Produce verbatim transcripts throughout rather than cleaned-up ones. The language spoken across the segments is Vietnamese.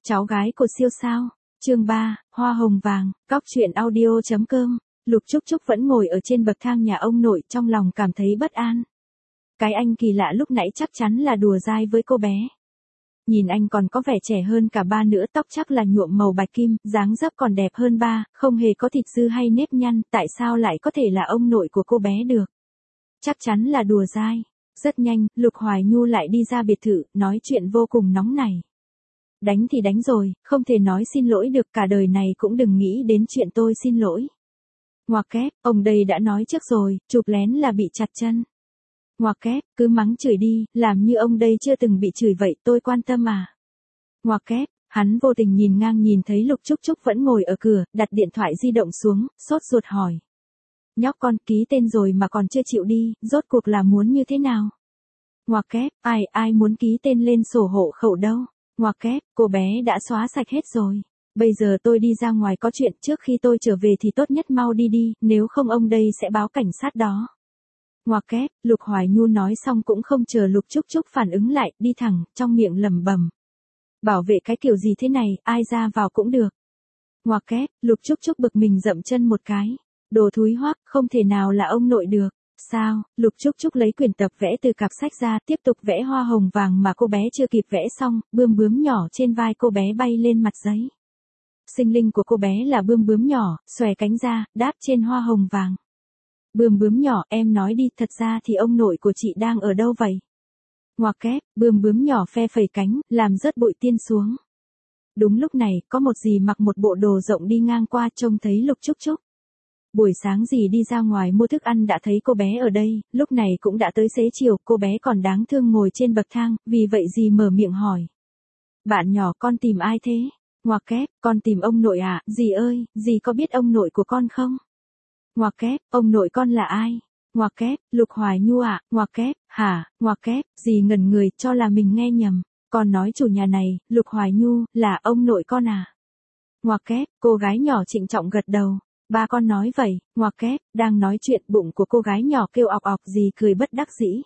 cháu gái của siêu sao. Chương ba, Hoa hồng vàng, cóc truyện audio chấm com. Lục Trúc Trúc vẫn ngồi ở trên bậc thang nhà ông nội, trong lòng cảm thấy bất an. Cái anh kỳ lạ lúc nãy chắc chắn là đùa dai với cô bé. Nhìn anh còn có vẻ trẻ hơn cả ba nữa, tóc chắc là nhuộm màu bạch kim, dáng dấp còn đẹp hơn ba, không hề có thịt dư hay nếp nhăn, tại sao lại có thể là ông nội của cô bé được? Chắc chắn là đùa dai. Rất nhanh, Lục Hoài Nhu lại đi ra biệt thự, nói chuyện vô cùng nóng nảy. Đánh thì đánh rồi, không thể nói xin lỗi được, cả đời này cũng đừng nghĩ đến chuyện tôi xin lỗi. Ngoặc kép, ông đây đã nói trước rồi, chụp lén là bị chặt chân. Ngoặc kép, cứ mắng chửi đi, làm như ông đây chưa từng bị chửi vậy, tôi quan tâm à. Ngoặc kép, hắn vô tình nhìn ngang nhìn thấy Lục Trúc Trúc vẫn ngồi ở cửa, đặt điện thoại di động xuống, sốt ruột hỏi. Nhóc con, ký tên rồi mà còn chưa chịu đi, rốt cuộc là muốn như thế nào? Ngoặc kép, ai, ai muốn ký tên lên sổ hộ khẩu đâu? Ngoặc kép, cô bé đã xóa sạch hết rồi. Bây giờ tôi đi ra ngoài có chuyện, trước khi tôi trở về thì tốt nhất mau đi đi, nếu không ông đây sẽ báo cảnh sát đó. Ngoặc kép, Lục Hoài Nhu nói xong cũng không chờ Lục Trúc Trúc phản ứng lại, đi thẳng, trong miệng lẩm bẩm. Bảo vệ cái kiểu gì thế này, ai ra vào cũng được. Ngoặc kép, Lục Trúc Trúc bực mình dậm chân một cái. Đồ thúi hoắc, không thể nào là ông nội được. Sao? Lục Trúc Trúc lấy quyển tập vẽ từ cặp sách ra, tiếp tục vẽ hoa hồng vàng mà cô bé chưa kịp vẽ xong, bươm bướm nhỏ trên vai cô bé bay lên mặt giấy. Sinh linh của cô bé là bươm bướm nhỏ, xòe cánh ra, đáp trên hoa hồng vàng. Bươm bướm nhỏ, em nói đi, thật ra thì ông nội của chị đang ở đâu vậy? Ngoặc kép, bươm bướm nhỏ phe phẩy cánh, làm rớt bụi tiên xuống. Đúng lúc này, có một dì mặc một bộ đồ rộng đi ngang qua, trông thấy Lục Trúc Trúc. Buổi sáng dì đi ra ngoài mua thức ăn đã thấy cô bé ở đây, lúc này cũng đã tới xế chiều, cô bé còn đáng thương ngồi trên bậc thang, vì vậy dì mở miệng hỏi. Bạn nhỏ, con tìm ai thế? Ngoặc kép, con tìm ông nội ạ, à? Dì ơi, dì có biết ông nội của con không? Ngoặc kép, ông nội con là ai? Ngoặc kép, Lục Hoài Nhu ạ, à? Ngoặc kép, hả? Ngoặc kép, dì ngẩn người, cho là mình nghe nhầm. Con nói chủ nhà này, Lục Hoài Nhu, là ông nội con à? Ngoặc kép, cô gái nhỏ trịnh trọng gật đầu. Ba con nói vậy. Ngoặc kép, đang nói chuyện, bụng của cô gái nhỏ kêu ọc ọc, dì cười bất đắc dĩ.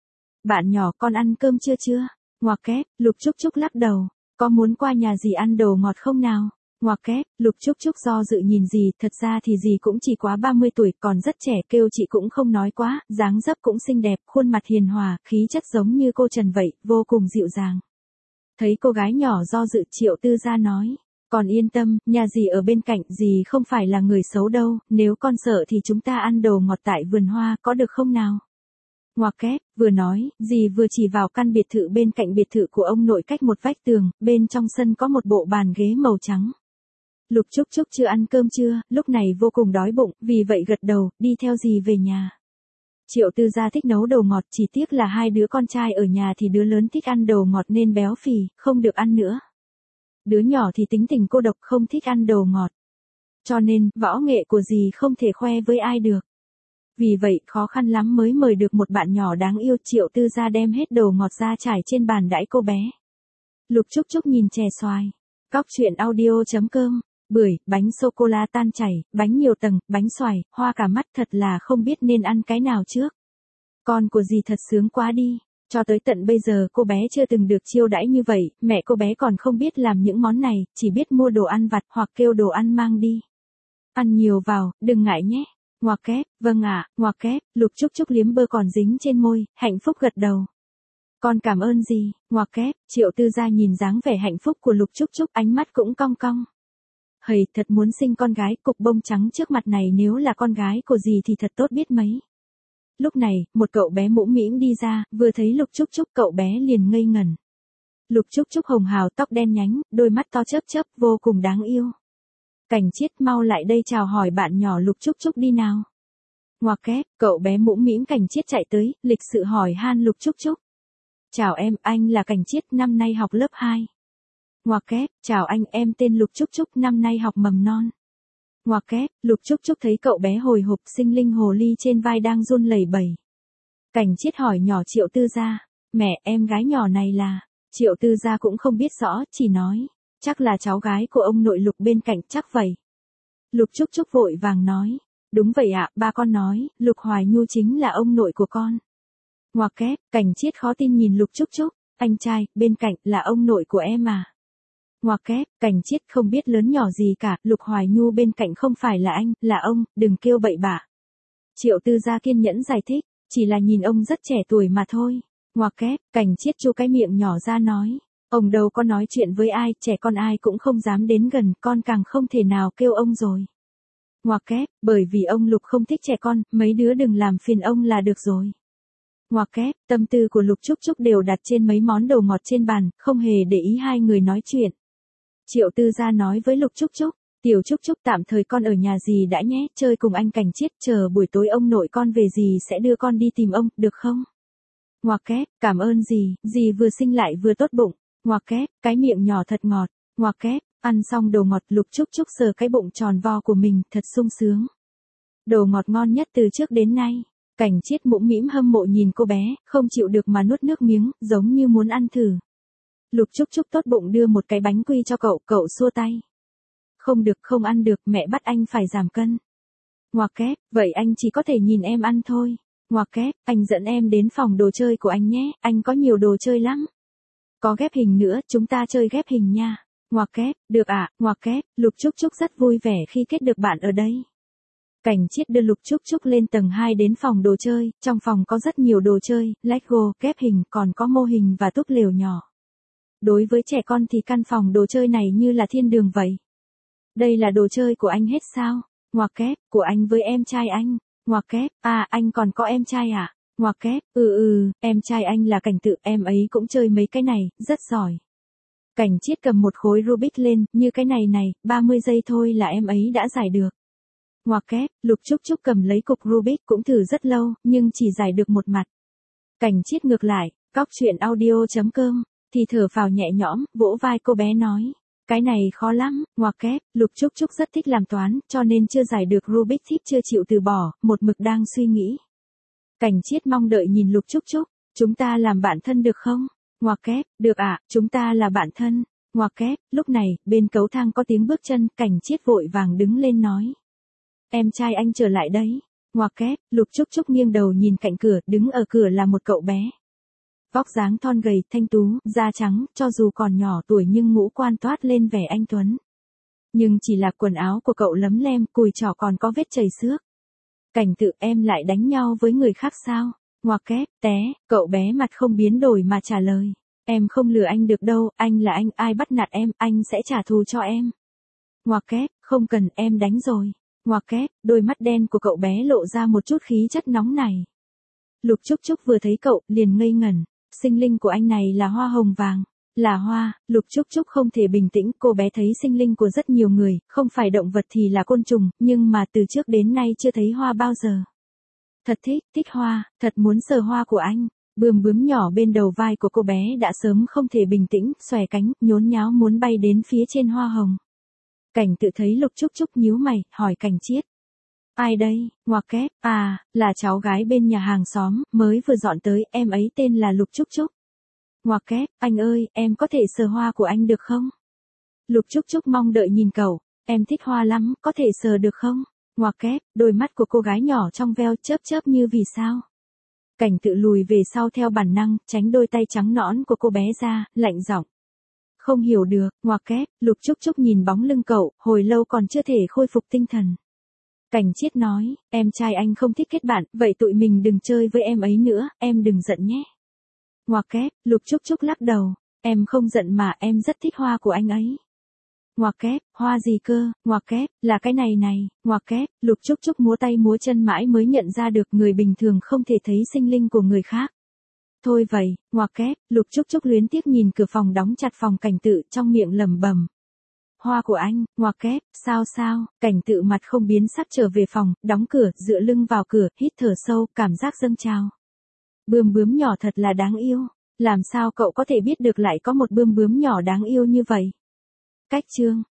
Bạn nhỏ, con ăn cơm chưa chưa? Ngoặc kép, Lục Trúc Trúc lắc đầu. Có muốn qua nhà dì ăn đồ ngọt không nào? Ngoặc kép, Lục Trúc Trúc do dự nhìn dì, thật ra thì dì cũng chỉ quá ba mươi tuổi, còn rất trẻ, kêu chị cũng không nói quá, dáng dấp cũng xinh đẹp, khuôn mặt hiền hòa, khí chất giống như cô Trần vậy, vô cùng dịu dàng. Thấy cô gái nhỏ do dự, Triệu Tư Gia nói. Còn yên tâm, nhà dì ở bên cạnh, dì không phải là người xấu đâu, nếu con sợ thì chúng ta ăn đồ ngọt tại vườn hoa, có được không nào? Ngoặc kép, vừa nói, dì vừa chỉ vào căn biệt thự bên cạnh biệt thự của ông nội cách một vách tường, bên trong sân có một bộ bàn ghế màu trắng. Lục Trúc Trúc chưa ăn cơm trưa, lúc này vô cùng đói bụng, vì vậy gật đầu, đi theo dì về nhà. Triệu Tư Gia thích nấu đồ ngọt, chỉ tiếc là hai đứa con trai ở nhà thì đứa lớn thích ăn đồ ngọt nên béo phì, không được ăn nữa. Đứa nhỏ thì tính tình cô độc, không thích ăn đồ ngọt. Cho nên, võ nghệ của dì không thể khoe với ai được. Vì vậy, khó khăn lắm mới mời được một bạn nhỏ đáng yêu. Triệu Tư Gia đem hết đồ ngọt ra trải trên bàn đãi cô bé. Lục Trúc Trúc nhìn chè xoài. Cóc truyện audio chấm com. Bưởi, bánh sô-cô-la tan chảy, bánh nhiều tầng, bánh xoài, hoa cả mắt, thật là không biết nên ăn cái nào trước. Con của dì thật sướng quá đi. Cho tới tận bây giờ cô bé chưa từng được chiêu đãi như vậy, mẹ cô bé còn không biết làm những món này, chỉ biết mua đồ ăn vặt hoặc kêu đồ ăn mang đi. Ăn nhiều vào, đừng ngại nhé. Ngoặc kép, vâng ạ, ngoặc kép, Lục Trúc Trúc liếm bơ còn dính trên môi, hạnh phúc gật đầu. Con cảm ơn dì. Ngoặc kép, Triệu Tư Gia nhìn dáng vẻ hạnh phúc của Lục Trúc Trúc, ánh mắt cũng cong cong. Hầy, thật muốn sinh con gái, cục bông trắng trước mặt này nếu là con gái của dì thì thật tốt biết mấy. Lúc này, một cậu bé mũm mĩm đi ra, vừa thấy Lục Trúc Trúc cậu bé liền ngây ngẩn. Lục Trúc Trúc hồng hào, tóc đen nhánh, đôi mắt to chớp chớp, vô cùng đáng yêu. Cảnh Chiết, mau lại đây chào hỏi bạn nhỏ Lục Trúc Trúc đi nào. Ngoặc kép, cậu bé mũm mĩm Cảnh Chiết chạy tới, lịch sự hỏi han Lục Trúc Trúc. Chào em, anh là Cảnh Chiết, năm nay học lớp hai. Ngoặc kép, chào anh, em tên Lục Trúc Trúc, năm nay học mầm non. Ngoặc kép, Lục Trúc Trúc thấy cậu bé hồi hộp, sinh linh hồ ly trên vai đang run lẩy bẩy. Cảnh Chiết hỏi nhỏ Triệu Tư Gia, mẹ, em gái nhỏ này là, Triệu Tư Gia cũng không biết rõ, chỉ nói, chắc là cháu gái của ông nội Lục bên cạnh, chắc vậy. Lục Trúc Trúc vội vàng nói, đúng vậy ạ, ba con nói, Lục Hoài Nhu chính là ông nội của con. Ngoặc kép, Cảnh Chiết khó tin nhìn Lục Trúc Trúc, anh trai, bên cạnh, là ông nội của em à? Ngoặc kép, Cảnh Chiết không biết lớn nhỏ gì cả, Lục Hoài Nhu bên cạnh không phải là anh, là ông, đừng kêu bậy bạ. Triệu Tư Gia kiên nhẫn giải thích, chỉ là nhìn ông rất trẻ tuổi mà thôi. Ngoặc kép, Cảnh Chiết chu cái miệng nhỏ ra nói, ông đâu có nói chuyện với ai, trẻ con ai cũng không dám đến gần, con càng không thể nào kêu ông rồi. Ngoặc kép, bởi vì ông Lục không thích trẻ con, mấy đứa đừng làm phiền ông là được rồi. Ngoặc kép, tâm tư của Lục Trúc Trúc đều đặt trên mấy món đồ ngọt trên bàn, không hề để ý hai người nói chuyện. Triệu Tư Gia nói với Lục Trúc Trúc, Tiểu Trúc Trúc tạm thời con ở nhà dì đã nhé, chơi cùng anh Cảnh Chiết, chờ buổi tối ông nội con về dì sẽ đưa con đi tìm ông, được không? Ngoặc kép, cảm ơn dì, dì vừa xinh lại vừa tốt bụng. Ngoặc kép, cái miệng nhỏ thật ngọt. Ngoặc kép, ăn xong đồ ngọt, Lục Trúc Trúc sờ cái bụng tròn vo của mình, thật sung sướng. Đồ ngọt ngon nhất từ trước đến nay. Cảnh Chiết mũm mĩm hâm mộ nhìn cô bé, không chịu được mà nuốt nước miếng, giống như muốn ăn thử. Lục Trúc Trúc tốt bụng đưa một cái bánh quy cho cậu, cậu xua tay. Không được, không ăn được, mẹ bắt anh phải giảm cân. Ngoặc kép, vậy anh chỉ có thể nhìn em ăn thôi. Ngoặc kép, anh dẫn em đến phòng đồ chơi của anh nhé, anh có nhiều đồ chơi lắm. Có ghép hình nữa, chúng ta chơi ghép hình nha. Ngoặc kép, được ạ, à, ngoặc kép, Lục Trúc Trúc rất vui vẻ khi kết được bạn ở đây. Cảnh Chiết đưa Lục Trúc Trúc lên tầng hai đến phòng đồ chơi, trong phòng có rất nhiều đồ chơi, Lego, ghép hình, còn có mô hình và túp lều nhỏ. Đối với trẻ con thì căn phòng đồ chơi này như là thiên đường vậy. Đây là đồ chơi của anh hết sao? Ngoặc kép, của anh với em trai anh. Ngoặc kép, à anh còn có em trai à? Ngoặc kép, ừ ừ, em trai anh là Cảnh Tự, em ấy cũng chơi mấy cái này, rất giỏi. Cảnh Chiết cầm một khối Rubik lên, như cái này này, ba mươi giây thôi là em ấy đã giải được. Ngoặc kép, Lục Trúc Trúc cầm lấy cục Rubik cũng thử rất lâu, nhưng chỉ giải được một mặt. Cảnh Chiết ngược lại, cóc truyện audio chấm com, thì thở phào nhẹ nhõm, vỗ vai cô bé nói. Cái này khó lắm, ngoặc kép, Lục Trúc Trúc rất thích làm toán, cho nên chưa giải được Rubik Thiếp chưa chịu từ bỏ, một mực đang suy nghĩ. Cảnh Chiết mong đợi nhìn Lục Trúc Trúc, chúng ta làm bạn thân được không? Ngoặc kép, được ạ, à, chúng ta là bạn thân. Ngoặc kép, lúc này, bên cầu thang có tiếng bước chân, Cảnh Chiết vội vàng đứng lên nói. Em trai anh trở lại đấy. Ngoặc kép, Lục Trúc Trúc nghiêng đầu nhìn cạnh cửa, đứng ở cửa là một cậu bé. Vóc dáng thon gầy, thanh tú, da trắng, cho dù còn nhỏ tuổi nhưng ngũ quan toát lên vẻ anh tuấn. Nhưng chỉ là quần áo của cậu lấm lem, cùi chỏ còn có vết chảy xước. Cảnh Tự, em lại đánh nhau với người khác sao? Ngoặc kép, té, cậu bé mặt không biến đổi mà trả lời. Em không lừa anh được đâu, anh là anh, ai bắt nạt em, anh sẽ trả thù cho em. Ngoặc kép, không cần, em đánh rồi. Ngoặc kép, đôi mắt đen của cậu bé lộ ra một chút khí chất nóng này. Lục Trúc Trúc vừa thấy cậu, liền ngây ngẩn. Sinh linh của anh này là hoa hồng vàng. Là hoa, Lục Trúc Trúc không thể bình tĩnh, cô bé thấy sinh linh của rất nhiều người, không phải động vật thì là côn trùng, nhưng mà từ trước đến nay chưa thấy hoa bao giờ. Thật thích, thích hoa, thật muốn sờ hoa của anh. Bướm bướm nhỏ bên đầu vai của cô bé đã sớm không thể bình tĩnh, xòe cánh, nhốn nháo muốn bay đến phía trên hoa hồng. Cảnh Tự thấy Lục Trúc Trúc nhíu mày, hỏi Cảnh Chiết. Ai đây? Ngoặc kép, à, là cháu gái bên nhà hàng xóm, mới vừa dọn tới, em ấy tên là Lục Trúc Trúc. Ngoặc kép, anh ơi, em có thể sờ hoa của anh được không? Lục Trúc Trúc mong đợi nhìn cậu, em thích hoa lắm, có thể sờ được không? Ngoặc kép, đôi mắt của cô gái nhỏ trong veo chớp chớp như vì sao. Cảnh Tự lùi về sau theo bản năng, tránh đôi tay trắng nõn của cô bé ra, lạnh giọng. Không hiểu được, ngoặc kép, Lục Trúc Trúc nhìn bóng lưng cậu, hồi lâu còn chưa thể khôi phục tinh thần. Cảnh Chiết nói, em trai anh không thích kết bạn, vậy tụi mình đừng chơi với em ấy nữa, em đừng giận nhé. Ngoặc kép, Lục Trúc Trúc lắc đầu, em không giận mà, em rất thích hoa của anh ấy. Ngoặc kép, hoa gì cơ? Ngoặc kép, là cái này này. Ngoặc kép, Lục Trúc Trúc múa tay múa chân mãi mới nhận ra được người bình thường không thể thấy sinh linh của người khác. Thôi vậy, ngoặc kép, Lục Trúc Trúc luyến tiếc nhìn cửa phòng đóng chặt phòng Cảnh Tự, trong miệng lẩm bẩm. Hoa của anh, ngoặc kép, sao sao? Cảnh Tự mặt không biến sắc trở về phòng, đóng cửa, dựa lưng vào cửa, hít thở sâu, cảm giác dâng trào. Bướm bướm nhỏ thật là đáng yêu. Làm sao cậu có thể biết được lại có một bướm bướm nhỏ đáng yêu như vậy? Cách chương